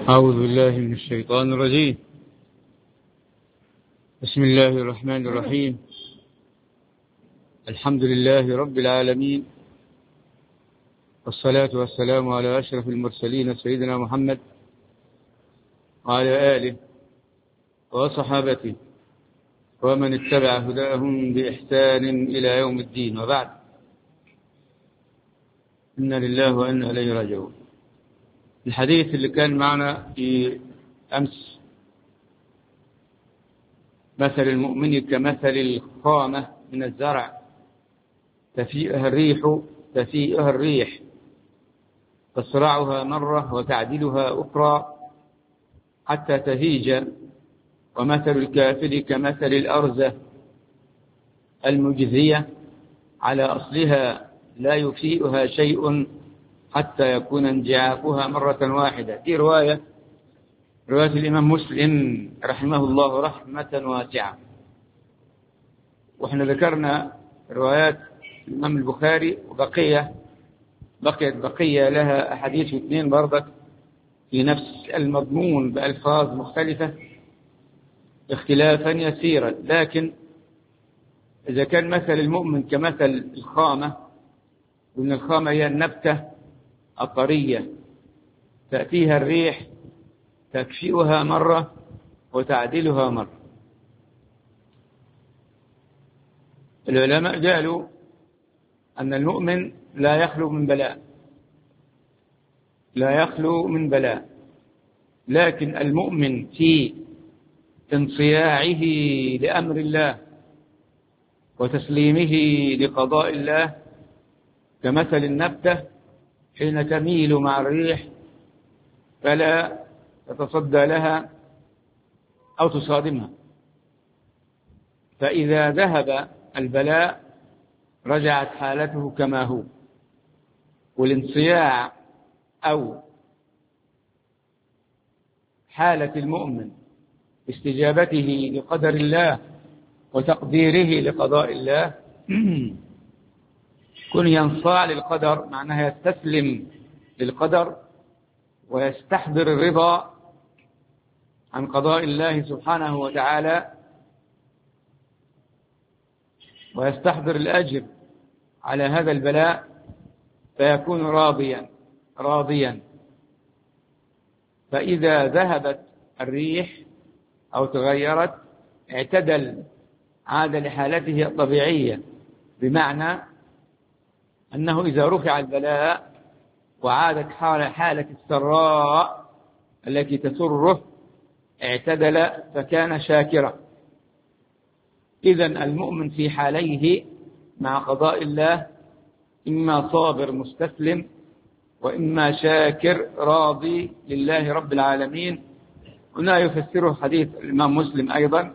أعوذ بالله من الشيطان الرجيم. بسم الله الرحمن الرحيم. الحمد لله رب العالمين، والصلاة والسلام على أشرف المرسلين سيدنا محمد وعلى آله وصحابته ومن اتبع هداهم بإحسان إلى يوم الدين، وبعد. إنا لله وإنا إليه راجعون. الحديث اللي كان معنا في أمس: مثل المؤمن كمثل الخامة من الزرع تفيئها الريح تصرعها مرة وتعدلها أخرى حتى تهيج، ومثل الكافر كمثل الأرزة المجزية على أصلها لا يفيئها شيء حتى يكون انجعافها مرة واحدة. دي رواية الإمام مسلم رحمه الله رحمة واسعة. وإحنا ذكرنا روايات الإمام البخاري، بقيت بقية لها أحاديث اثنين برضك في نفس المضمون بألفاظ مختلفة اختلافا يسيرا. لكن إذا كان مثل المؤمن كمثل الخامة، وإن الخامة هي النبتة الطرية تأتيها الريح تكفئها مرة وتعدلها مرة. العلماء قالوا أن المؤمن لا يخلو من بلاء، لكن المؤمن في انصياعه لأمر الله وتسليمه لقضاء الله كمثل النبتة حين تميل مع الريح فلا تتصدى لها أو تصادمها، فإذا ذهب البلاء رجعت حالته كما هو. والانصياع أو حالة المؤمن استجابته لقدر الله وتقديره لقضاء الله كن ينصاع للقدر، معناها يستسلم للقدر ويستحضر الرضا عن قضاء الله سبحانه وتعالى، ويستحضر الأجر على هذا البلاء، فيكون راضيا. فإذا ذهبت الريح أو تغيرت اعتدل، عاد لحالته الطبيعية، بمعنى أنه إذا رفع البلاء وعادت حالة السراء التي تسره اعتدل فكان شاكرا. إذن المؤمن في حاليه مع قضاء الله إما صابر مستسلم، وإما شاكر راضي لله رب العالمين. هنا يفسره حديث الإمام مسلم أيضا: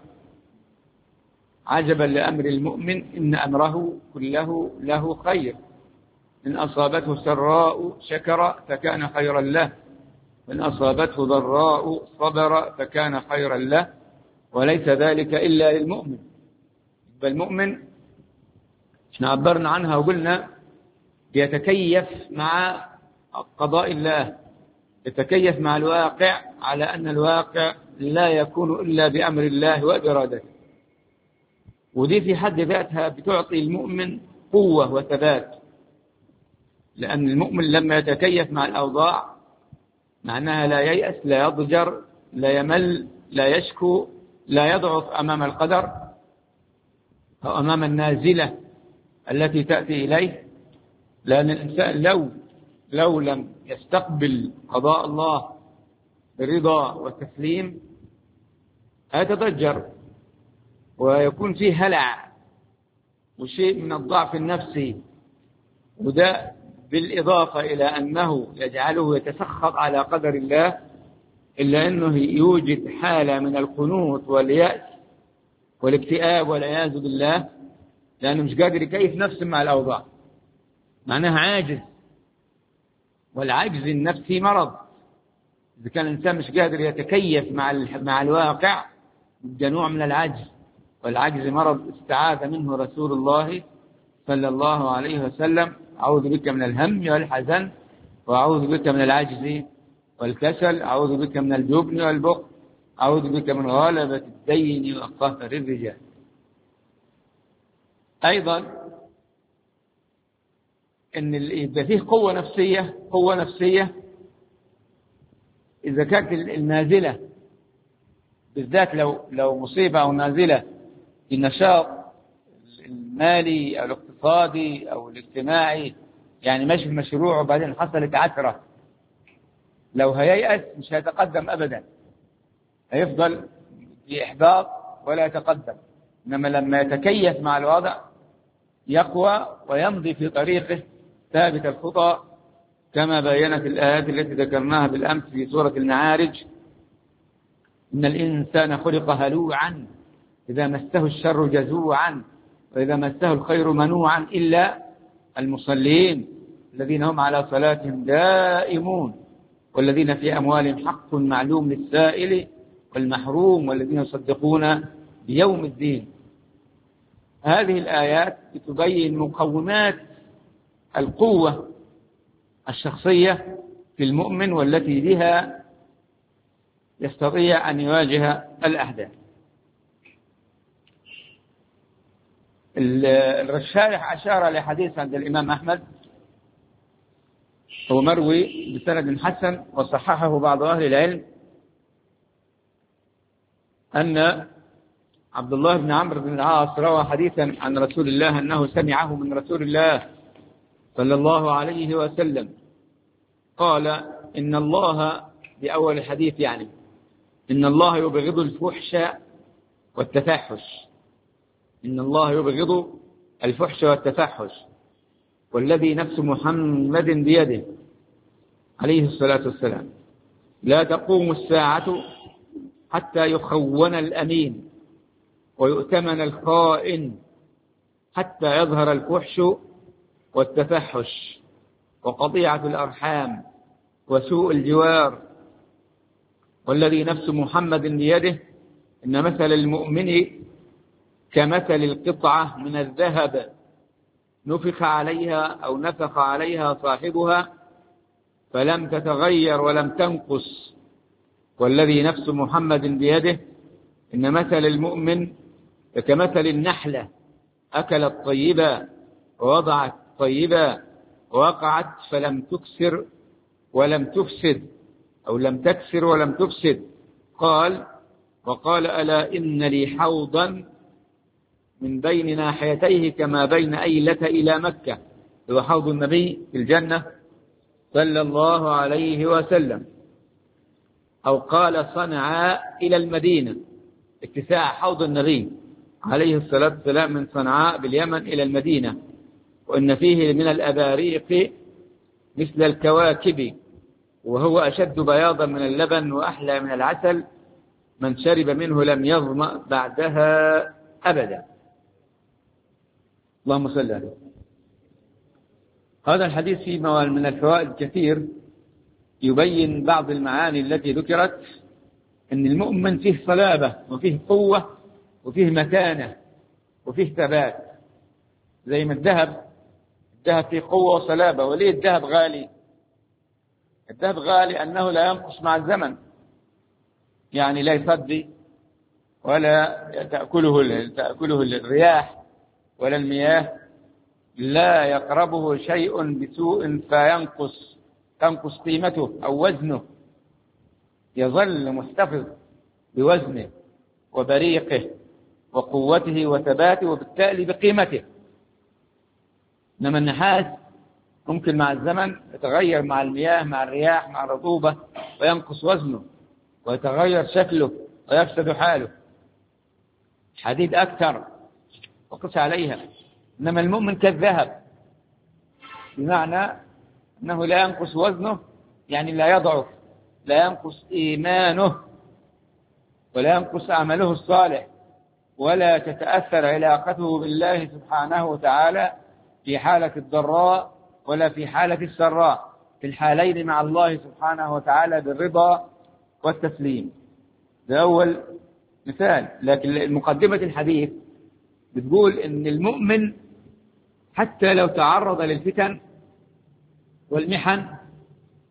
عجبا لأمر المؤمن إن أمره كله له خير، إن أصابته سراء شكر فكان خيرا له، وإن أصابته ضراء صبر فكان خيرا له، وليس ذلك إلا للمؤمن. فالمؤمن احنا عبرنا عنها وقلنا يتكيف مع قضاء الله، يتكيف مع الواقع على أن الواقع لا يكون إلا بأمر الله وبإرادته. ودي في حد ذاتها بتعطي المؤمن قوة وثبات، لأن المؤمن لما يتكيف مع الأوضاع معناها لا ييأس، لا يضجر، لا يمل، لا يشكو، لا يضعف أمام القدر أو أمام النازلة التي تأتي إليه. لأن الإنسان لو لم يستقبل قضاء الله برضا والتسليم هيتضجر ويكون فيه هلع وشيء من الضعف النفسي، وده بالإضافة إلى أنه يجعله يتسخط على قدر الله، إلا أنه يوجد حالة من القنوط واليأس والاكتئاب والعياذ بالله، لأنه مش قادر يكيف نفسه مع الأوضاع، معناها عاجز. والعجز النفسي مرض. إذا كان الإنسان مش قادر يتكيف مع الواقع ده نوع من العجز، والعجز مرض استعاذ منه رسول الله صلى الله عليه وسلم: أعوذ بك من الهم والحزن وأعوذ بك من العجز والكسل، أعوذ بك من الجبن والبخل، أعوذ بك من غلبة الدين وقهر الرجال. أيضا إن يبقى فيه قوة نفسية إذا كانت النازلة بالذات لو مصيبة أو نازلة النشاط المالي أو الاقتصادي أو الاجتماعي، يعني ماشي في مشروع وبعدين حصلت عثرة، لو هييأس مش هيتقدم أبدا، هيفضل في إحباط ولا يتقدم. إنما لما يتكيف مع الوضع يقوى ويمضي في طريقه ثابت الخطى، كما بينت الآيات التي ذكرناها بالأمس في سورة المعارج: إن الإنسان خلق هلوعا إذا مسه الشر جزوعا وإذا مسه الخير منوعا إلا المصلين الذين هم على صلاتهم دائمون والذين في أموالهم حق معلوم للسائل والمحروم والذين يصدقون بيوم الدين. هذه الآيات تبين مقومات القوة الشخصية في المؤمن والتي بها يستطيع أن يواجه الأحداث. الشارح أشار لحديث عند الإمام أحمد هو مروي بسند حسن وصححه بعض أهل العلم، أن عبد الله بن عمرو بن العاص روى حديثا عن رسول الله أنه سمعه من رسول الله صلى الله عليه وسلم قال: إن الله، بأول الحديث يعني، إن الله يبغض الفحش والتفحش، إن الله يبغض الفحش والتفحش، والذي نفس محمد بيده عليه الصلاة والسلام لا تقوم الساعة حتى يخون الأمين ويؤتمن الخائن حتى يظهر الفحش والتفحش وقطيعة الأرحام وسوء الجوار، والذي نفس محمد بيده إن مثل المؤمن كمثل القطعة من الذهب نفخ عليها صاحبها فلم تتغير ولم تنقص، والذي نفس محمد بيده إن مثل المؤمن كمثل النحلة أكلت طيبا ووضعت طيبا ووقعت فلم تكسر ولم تفسد، أو لم تكسر ولم تفسد. وقال: ألا إن لي حوضا من بين ناحيتيه كما بين أيلة إلى مكة، هو حوض النبي في الجنة صلى الله عليه وسلم. أو قال: صنعاء إلى المدينة، اتساع حوض النبي عليه الصلاة والسلام من صنعاء باليمن إلى المدينة، وإن فيه من الأباريق مثل الكواكب، وهو أشد بياضا من اللبن وأحلى من العسل، من شرب منه لم يظمأ بعدها أبدا. اللهم صل عليه. هذا الحديث فيه من الفوائد كثير، يبين بعض المعاني التي ذكرت، أن المؤمن فيه صلابة وفيه قوة وفيه متانة وفيه ثبات، زي ما الذهب فيه قوة وصلابة. وليه الذهب غالي؟ الذهب غالي أنه لا ينقص مع الزمن، يعني لا يصدي ولا تأكله الرياح ولا المياه، لا يقربه شيء بسوء تنقص قيمته أو وزنه، يظل محتفظ بوزنه وبريقه وقوته وثباته وبالتالي بقيمته. إنما النحاس ممكن مع الزمن يتغير مع المياه مع الرياح مع الرطوبة وينقص وزنه ويتغير شكله ويفسد حاله. الحديد أكثر وقس عليها. إنما المؤمن كالذهب، بمعنى أنه لا ينقص وزنه، يعني لا يضعف، لا ينقص إيمانه ولا ينقص عمله الصالح، ولا تتأثر علاقته بالله سبحانه وتعالى في حالة الضراء ولا في حالة السراء، في الحالين مع الله سبحانه وتعالى بالرضا والتسليم. ده أول مثال. لكن مقدمة الحديث بتقول إن المؤمن حتى لو تعرض للفتن والمحن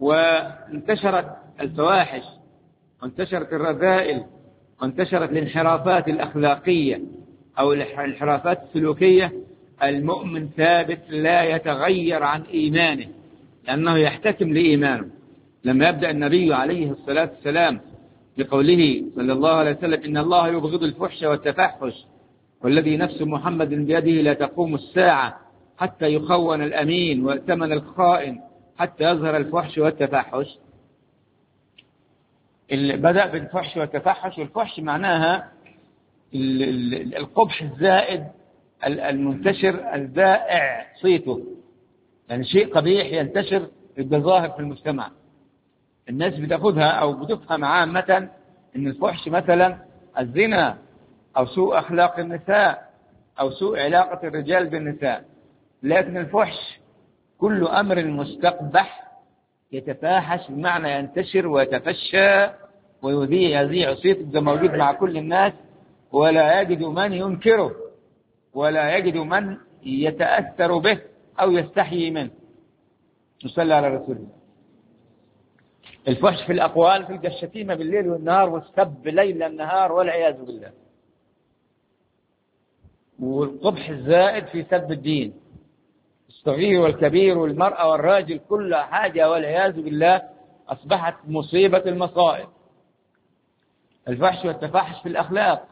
وانتشرت الفواحش وانتشرت الرذائل وانتشرت الانحرافات الأخلاقية أو الانحرافات السلوكية، المؤمن ثابت لا يتغير عن إيمانه، لأنه يحتكم لإيمانه. لما يبدأ النبي عليه الصلاة والسلام بقوله صلى الله عليه وسلم: إن الله يبغض الفحش والتفحش، والذي نفس محمد بيده لا تقوم الساعة حتى يخون الأمين ويؤتمن الخائن حتى يظهر الفحش والتفحش. بدأ بالفحش والتفحش، والفحش معناها القبح الزائد المنتشر البائع صيته، يعني شيء قبيح ينتشر بالظاهر في المجتمع. الناس بتاخذها أو بتفهم عامة إن الفحش مثلا الزنا أو سوء أخلاق النساء أو سوء علاقة الرجال بالنساء، لكن الفحش كل أمر مستقبح يتفاحش، بمعنى ينتشر ويتفشى ويذيع صيته، ده موجود مع كل الناس ولا يجد من ينكره ولا يجد من يتأثر به أو يستحيي منه. نصلي على رسول الله. الفحش في الأقوال، في الشتيمة بالليل والنهار والسب ليل النهار والعياذ بالله، والقبح الزائد في سب الدين، الصغير والكبير والمرأة والراجل، كل حاجة والعياذ بالله أصبحت مصيبة المصائب. الفحش والتفحش في الأخلاق،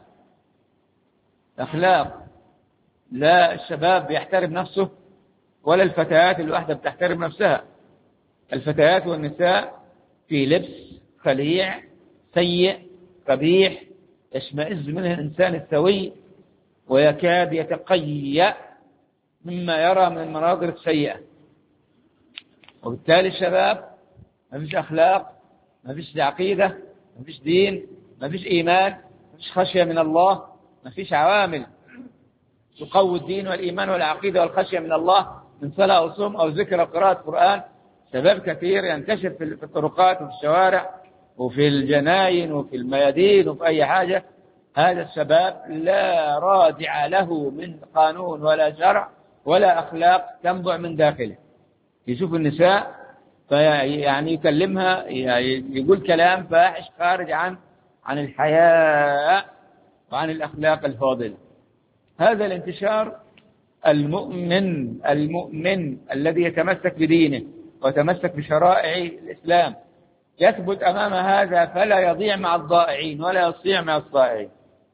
أخلاق لا الشباب يحترم نفسه ولا الفتيات الواحدة بتحترم نفسها. الفتيات والنساء في لبس خليع سيء قبيح يشمئز منه الإنسان السوي ويكاد يتقيأ مما يرى من المناظر السيئة. وبالتالي الشباب ما فيش أخلاق، ما فيش عقيدة، ما فيش دين، ما فيش إيمان، ما فيش خشية من الله، ما فيش عوامل تقوي الدين والإيمان والعقيدة والخشية من الله من صلاة أو صوم أو ذكر أو قراءة قرآن. شباب كثير ينتشر في الطرقات وفي الشوارع وفي الجناين وفي الميادين وفي أي حاجة. هذا الشباب لا رادع له من قانون ولا شرع ولا أخلاق تنبع من داخله. يشوف النساء يعني يكلمها، يقول كلام فاحش خارج عن الحياء وعن الأخلاق الفاضلة. هذا الانتشار. المؤمن الذي يتمسك بدينه ويتمسك بشرائع الإسلام يثبت أمام هذا فلا يضيع مع الضائعين ولا يصيع مع الصائعين،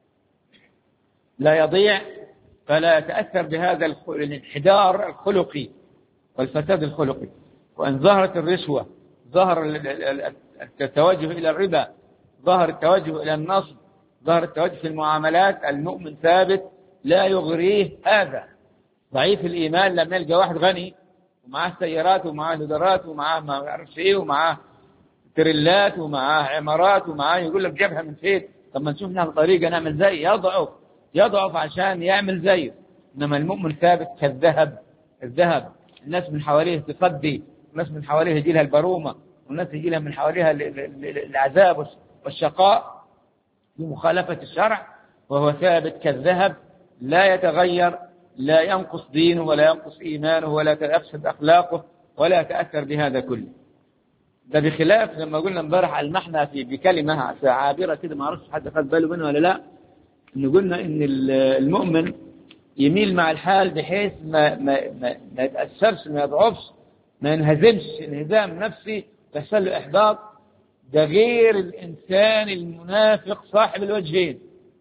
لا يضيع فلا يتأثر بهذا الانحدار الخلقي والفساد الخلقي. وأن ظهرت الرشوة، ظهر التوجه إلى الربا، ظهر التوجه إلى النصب، ظهر التوجه في المعاملات، المؤمن ثابت لا يغريه هذا. ضعيف الإيمان لما يلقى واحد غني ومعاه سيارات ومعاه هدرات ومعاه ما أعرفش إيه ومعاه تريلات ومعاه عمارات ومعاه، يقول لك جابها من فين؟ طب ما نشوف لنا طريقة نعمل زي، يضعف عشان يعمل زيه. إنما المؤمن ثابت كالذهب. الذهب الناس من حواليه تصدي، الناس من حواليه يجي لها البرومة، والناس يجي لها من حواليها العذاب والشقاء بمخالفة الشرع، وهو ثابت كالذهب لا يتغير، لا ينقص دينه ولا ينقص إيمانه ولا تفسد أخلاقه ولا يتأثر بهذا كله. ده بخلاف لما قلنا امبارح المحنة بكلمة عابرة كده، ما اعرفش حد خد باله منها ولا لا، إن قلنا إن المؤمن يميل مع الحال بحيث ما يتأثرش، ما يضعفش، ما ينهزمش انهزام نفسي تحصل له إحباط. ده غير الإنسان المنافق صاحب الوجهين،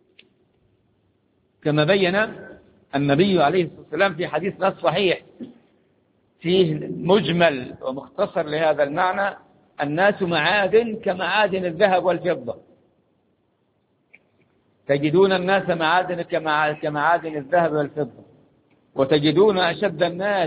كما بين النبي عليه الصلاة والسلام في حديث نص صحيح فيه مجمل ومختصر لهذا المعنى: الناس معادن كمعادن الذهب والفضة. تجدون الناس معادن كمعادن الذهب والفضة، وتجدون أشد الناس،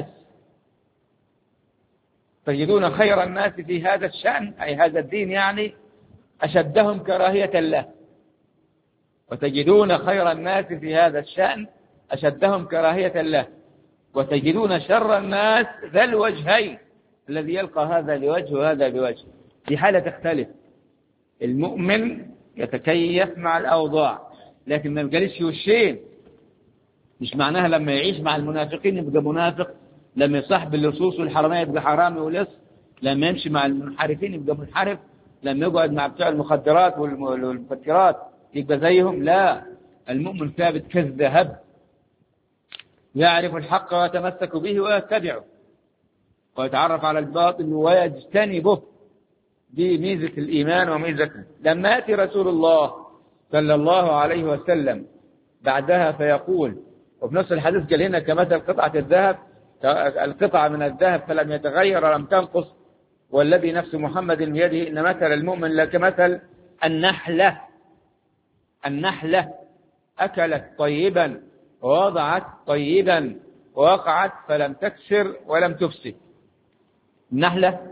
تجدون خير الناس في هذا الشأن أي هذا الدين يعني أشدهم كراهية له، وتجدون خير الناس في هذا الشأن أشدهم كراهية له، وتجدون شر الناس ذا الوجهين الذي يلقى هذا لوجه وهذا لوجه. في حالة تختلف. المؤمن يتكيف مع الأوضاع لكن ما يبقالش وشين. مش معناها لما يعيش مع المنافقين يبقى منافق، لما يصاحب اللصوص والحرامية يبقى حرامي ولص، لما يمشي مع المنحرفين يبقى منحرف، لما يقعد مع بتوع المخدرات والمفكرات يبقى زيهم. لا، المؤمن ثابت كالذهب، يعرف الحق ويتمسك به ويتبعه، ويتعرف على الباطل ويجتنبه. دي ميزة الإيمان وميزته. لما يأتي رسول الله صلى الله عليه وسلم بعدها فيقول، وفي نفس الحديث قال هنا كمثل قطعة الذهب، القطعة من الذهب فلم يتغير ولم تنقص، والذي نفس محمد بيده إن مثل المؤمن لكمثل النحلة. النحلة أكلت طيبا ووضعت طيبا ووقعت فلم تكسر ولم تفسد. النحلة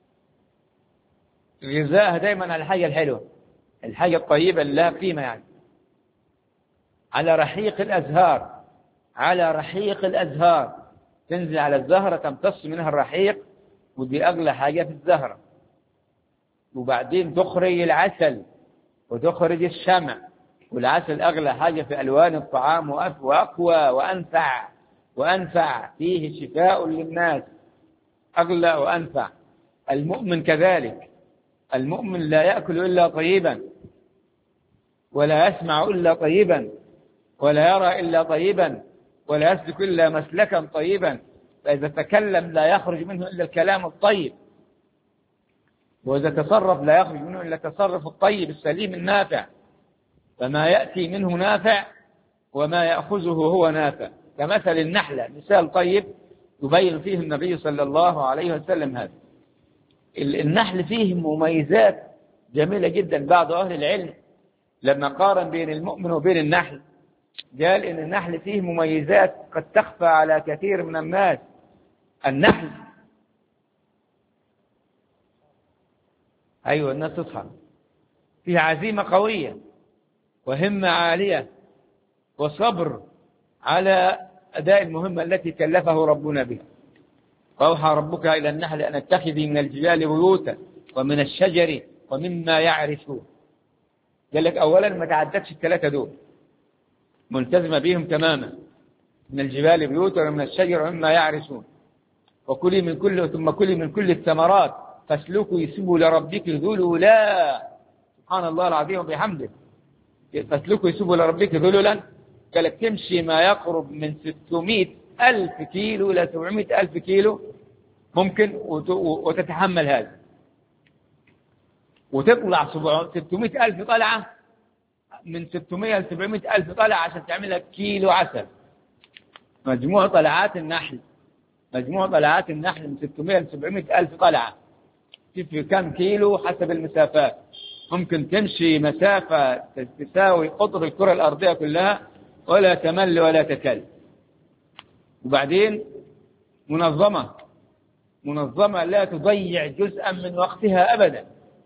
غذائها دايما على الحاجة الحلوة، الحاجة الطيبة اللي لها قيمة، يعني على رحيق الأزهار، على رحيق الأزهار تنزل على الزهرة تمتص منها الرحيق، ودي أغلى حاجة في الزهرة. وبعدين تخرج العسل وتخرج الشمع، والعسل أغلى حاجة في ألوان الطعام وأقوى وأنفع فيه شفاء للناس، أغلى وأنفع. المؤمن كذلك، المؤمن لا يأكل إلا طيبا، ولا يسمع إلا طيبا، ولا يرى إلا طيبا، ولا يسلك إلا مسلكا طيبا. فإذا تكلم لا يخرج منه إلا الكلام الطيب، وإذا تصرف لا يخرج منه إلا التصرف الطيب السليم النافع. فما يأتي منه نافع، وما يأخذه هو نافع. كمثل النحلة، مثال طيب يبين فيه النبي صلى الله عليه وسلم هذا. النحل فيه مميزات جميلة جدا. بعض أهل العلم لما قارن بين المؤمن وبين النحل قال إن النحل فيه مميزات قد تخفى على كثير من الناس. النحل، أيوة الناس تصحى، فيه عزيمة قوية وهمة عالية وصبر على أداء المهمة التي كلفه ربنا بها. وأوحى ربك إلى النحل أن اتخذي من الجبال بيوتا ومن الشجر ومما يعرشون. قال لك أولا ما تعدتش الثلاثة دول، ملتزمة بهم تماما، من الجبال بيوتا ومن الشجر ومما يعرشون. وكلي من كل ثم كلي من كل الثمرات فاسلكي سبل ربك ذللا. سبحان الله العظيم وبحمده. فاسلكي سبل ربك ذللا، قال لك تمشي ما يقرب من 600,000 كيلو إلى 700,000 كيلو ممكن، وتتحمل هذا، وتطلع 600,000 طلعة، من 600 ل 700,000 طلعة عشان تعملها كيلو عسل. مجموع طلعات النحل، مجموع طلعات النحل من 600 ل 700,000 طلعة. في كم كيلو حسب المسافات، ممكن تمشي مسافة تساوي قطر الكرة الأرضية كلها ولا تمل ولا تكل. وبعدين منظمة لا تضيع جزءا من وقتها أبدا،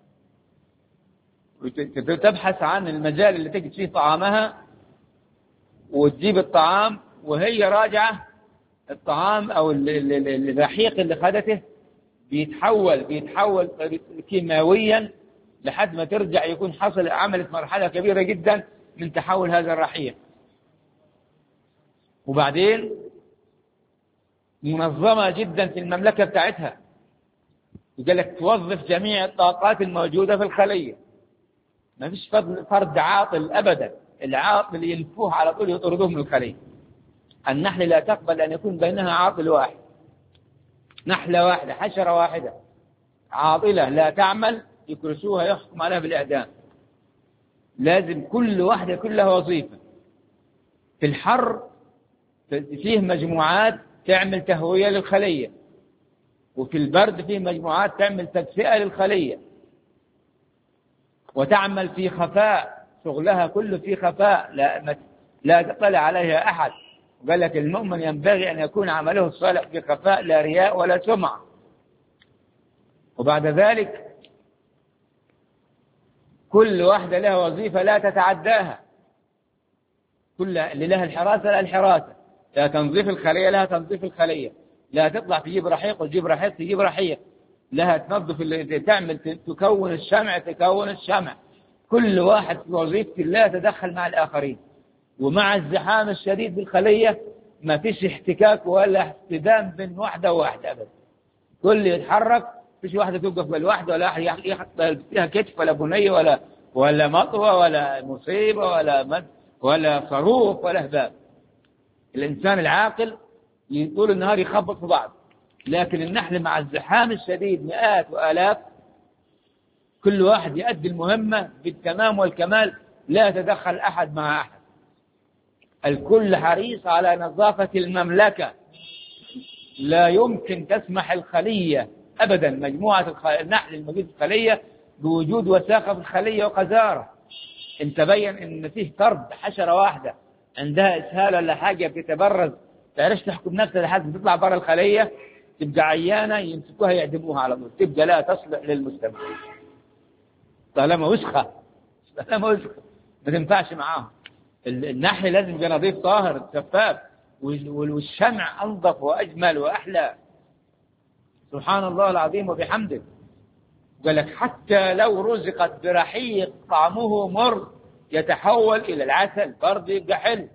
تبحث عن المجال اللي تجد فيه طعامها وتجيب الطعام، وهي راجعة الطعام أو الرحيق اللي خدته بيتحول كيماويا لحد ما ترجع يكون حصل عملت مرحلة كبيرة جدا من تحول هذا الرحيق. وبعدين منظمة جدا في المملكة بتاعتها، يقول لك توظف جميع الطاقات الموجودة في الخلية، ما فيش فرد عاطل أبدا، العاطل ينفوه على طول يطردوه من الخلية. النحل لا تقبل أن يكون بينها عاطل واحد، نحلة واحدة، حشرة واحدة عاطلة لا تعمل يكرسوها يحكم عليها بالإعدام. لازم كل واحدة يكون لها وظيفة. في الحر فيه مجموعات تعمل تهوية للخلية، وفي البرد فيه مجموعات تعمل تدفئة للخلية، وتعمل في خفاء، شغلها كله في خفاء لا تطلع عليها أحد. وقال لك المؤمن ينبغي أن يكون عمله الصالح في خفاء لا رياء ولا سمعة. وبعد ذلك كل واحدة لها وظيفة لا تتعداها، كل اللي لها الحراسة لها الحراسة، لا تنظيف الخلية لها تنظيف الخلية، لا تطلع تجيب رحيق وتجيب رحيق تجيب رحيق، لها تنظف تعمل تكون الشمع تكون الشمع. كل واحد في وظيفة لا تدخل مع الآخرين. ومع الزحام الشديد بالخلية ما فيش احتكاك ولا احتدام بين واحدة وواحدة أبدا، كل يتحرك فيش واحدة توقف بالواحدة ولا واحد يحط فيها كتف ولا بنية ولا مطوة ولا مصيبة ولا صاروخ ولا هباب. الإنسان العاقل طول النهار يخبط في بعض، لكن النحل مع الزحام الشديد مئات وآلاف كل واحد يؤدي المهمة بالتمام والكمال، لا يتدخل أحد مع أحد، الكل حريص على نظافة المملكة. لا يمكن تسمح الخلية أبدا، مجموعة النحل الموجود في الخلية بوجود وساخة في الخلية وقذارة. إن تبين إن فيه طرد حشرة واحدة عندها إسهال ولا حاجة بتتبرز تعرفش تحكم نفسها لحد تطلع برا الخلية تبقى عيانة، يمسكوها يعدموها على طول، تبقى لا تصلح للمجتمع طالما وسخة ما تنفعش معاهم. النحل لازم يبقى نظيف طاهر شفاف، والشمع أنظف وأجمل وأحلى. سبحان الله العظيم وبحمده. قال لك حتى لو رزقت برحيق طعمه مر يتحول إلى العسل برضه يبقى حلو.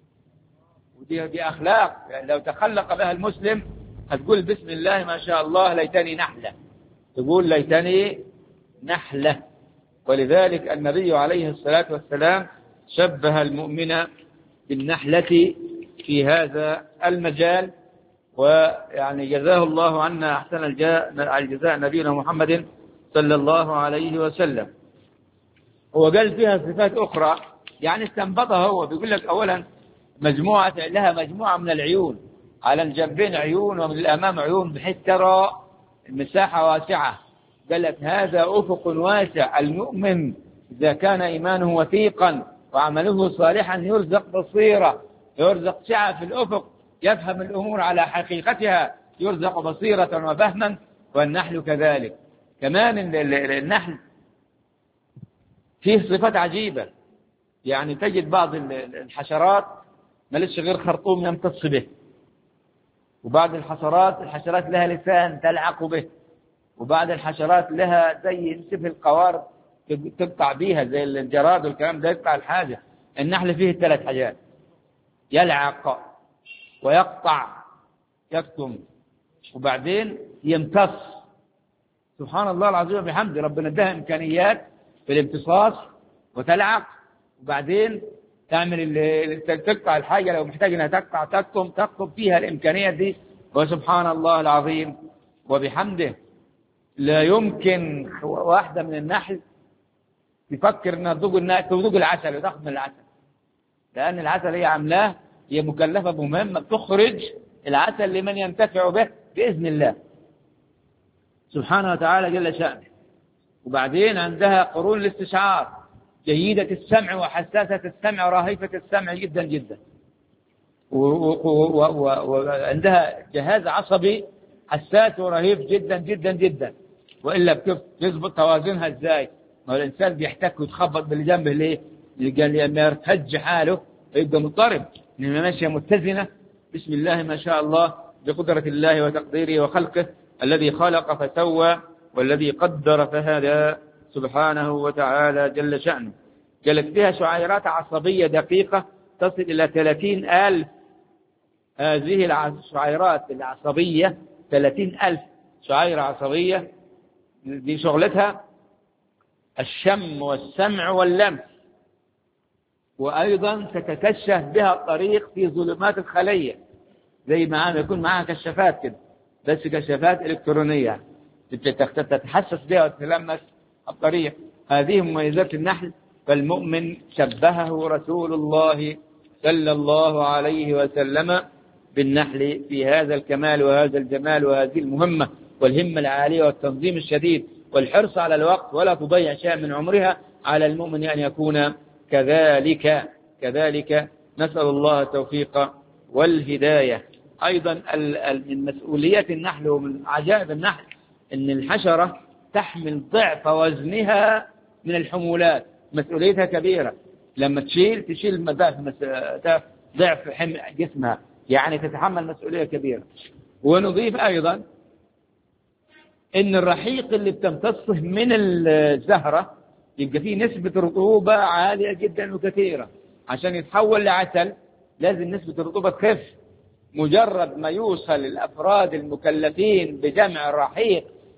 ودي أخلاق يعني لو تخلق بها المسلم هتقول بسم الله ما شاء الله ليتني نحلة، تقول ليتني نحلة. ولذلك النبي عليه الصلاة والسلام شبه المؤمن بالنحلة في هذا المجال، ويعني جزاه الله عنا أحسن الجزاء نبينا محمد صلى الله عليه وسلم. هو قال فيها صفات أخرى يعني استنبطها هو، بيقول لك أولا لها مجموعة من العيون، على الجنبين عيون ومن الأمام عيون بحيث ترى المساحة واسعة. قال لك هذا أفق واسع، المؤمن إذا كان إيمانه وثيقا وعمله صالحا يرزق بصيرة، يرزق سعة في الأفق، يفهم الأمور على حقيقتها، يرزق بصيرة وفهما. والنحل كذلك. كمان النحل فيه صفات عجيبة، يعني تجد بعض الحشرات ملش غير خرطوم يمتص به، وبعض الحشرات لها لسان تلعق به، وبعض الحشرات لها زي سيف القوارض تقطع بيها زي الجراد والكلام ده يقطع الحاجة. النحل فيه 3 حاجات، يلعق ويقطع يكتم وبعدين يمتص. سبحان الله العظيم بحمده، ربنا اداها إمكانيات في الامتصاص وتلعق وبعدين تقطع الحاجة لو محتاج انها تقطع تكتم فيها الإمكانيات دي. وسبحان الله العظيم وبحمده لا يمكن واحدة من النحل تفكر انها تذوق العسل وتاخذ من العسل، لأن العسل هي عاملاه، هي مكلفة بمهمة تخرج العسل لمن ينتفع به بإذن الله سبحانه وتعالى جل شأنه. وبعدين عندها قرون الاستشعار، جيدة السمع وحساسة السمع ورهيفة السمع جدا جدا، وعندها جهاز عصبي حساس ورهيف جدا جدا جدا. وإلا بتظبط توازنها ازاي؟ ما الإنسان بيحتك ويتخبط باللي جنبه ليه؟ لما يرتج حاله يبقى مضطرب، إنما ماشية متزنة بسم الله ما شاء الله بقدرة الله وتقديره وخلقه الذي خلق فسوى والذي قدر فهدى سبحانه وتعالى جل شأنه. قالت فيها شعيرات عصبية دقيقة تصل إلى 30,000. هذه الشعيرات العصبية 30,000 شعيرة عصبية، دي شغلتها الشم والسمع واللمس، وأيضا تتكشف بها الطريق في ظلمات الخلية، زي ما يكون معها كشافات كده بس كشافات إلكترونية تتحسس بها وتتلمس الطريق. هذه مميزات النحل. فالمؤمن شبهه رسول الله صلى الله عليه وسلم بالنحل في هذا الكمال وهذا الجمال وهذه المهمة والهمة العالية والتنظيم الشديد والحرص على الوقت، ولا تضيع شيئا من عمرها. على المؤمن أن يكون كذلك نسأل الله التوفيق والهداية. أيضا من مسؤوليات النحل ومن عجائب النحل أن الحشرة تحمل ضعف وزنها من الحمولات، مسؤوليتها كبيرة. لما تشيل ضعف حمل جسمها، يعني تتحمل مسؤولية كبيرة. ونضيف أيضا أن الرحيق اللي بتمتصه من الزهرة يبقى فيه نسبة رطوبة عالية جدا وكثيرة، عشان يتحول لعسل لازم نسبة الرطوبة تخف. مجرد ما يوصل الأفراد المكلفين بجمع الرحيق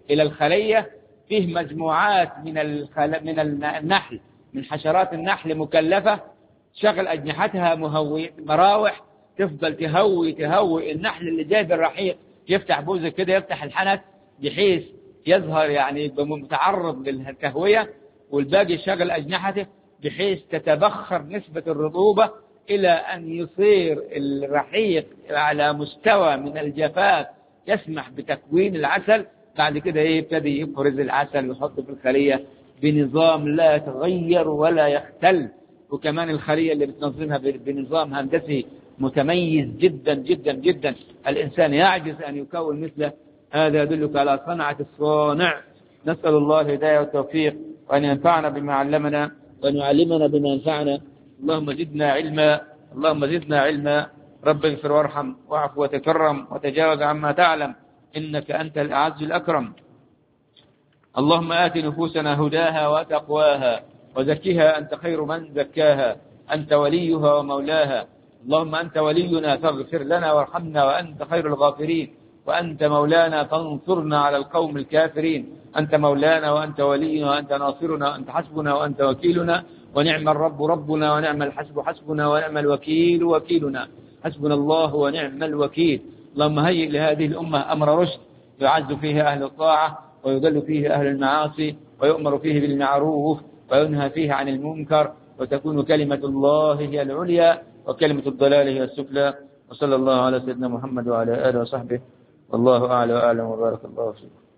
إلى الخلية فيه مجموعات من النحل، من حشرات النحل مكلفة شغل أجنحتها مراوح تفضل تهوي النحل اللي جاي بالرحيق، يفتح بوزه كده، يفتح الحنك بحيث يظهر يعني متعرض للتهوية، والباقي شغل أجنحته بحيث تتبخر نسبة الرطوبة إلى أن يصير الرحيق على مستوى من الجفاف يسمح بتكوين العسل. بعد كده يبتدي يفرز العسل ويحطه في الخلية بنظام لا يتغير ولا يختل. وكمان الخلية اللي بتنظمها بنظام هندسي متميز جدا جدا جدا، الإنسان يعجز أن يكون مثله. هذا يدلك على صنعة الصانع. نسأل الله الهداية والتوفيق، وأن ينفعنا بما علمنا، وأن يعلمنا بما ينفعنا. اللهم زدنا علما، اللهم زدنا علما. رب اغفر وارحم واعف وتكرم وتجاوز عما تعلم، إنك أنت الأعز الأكرم. اللهم آت نفوسنا هداها وتقواها وزكها أنت خير من زكاها، أنت وليها ومولاها. اللهم أنت ولينا فاغفر لنا وارحمنا وأنت خير الغافرين، وأنت مولانا فانصرنا على القوم الكافرين. أنت مولانا وأنت ولينا وأنت ناصرنا وأنت حسبنا وأنت وكيلنا، ونعم الرب ربنا ونعم الحسب حسبنا ونعم الوكيل وكيلنا. حسبنا الله ونعم الوكيل. اللهم هيئ لهذه الأمة أمر رشد، يعز فيه أهل الطاعة ويذل فيه أهل المعاصي، ويؤمر فيه بالمعروف وينهى فيه عن المنكر، وتكون كلمة الله هي العليا وكلمة الضلال هي السفلى. وصلى الله على سيدنا محمد وعلى آله وصحبه، والله أعلى وأعلم، وبارك الله فيكم.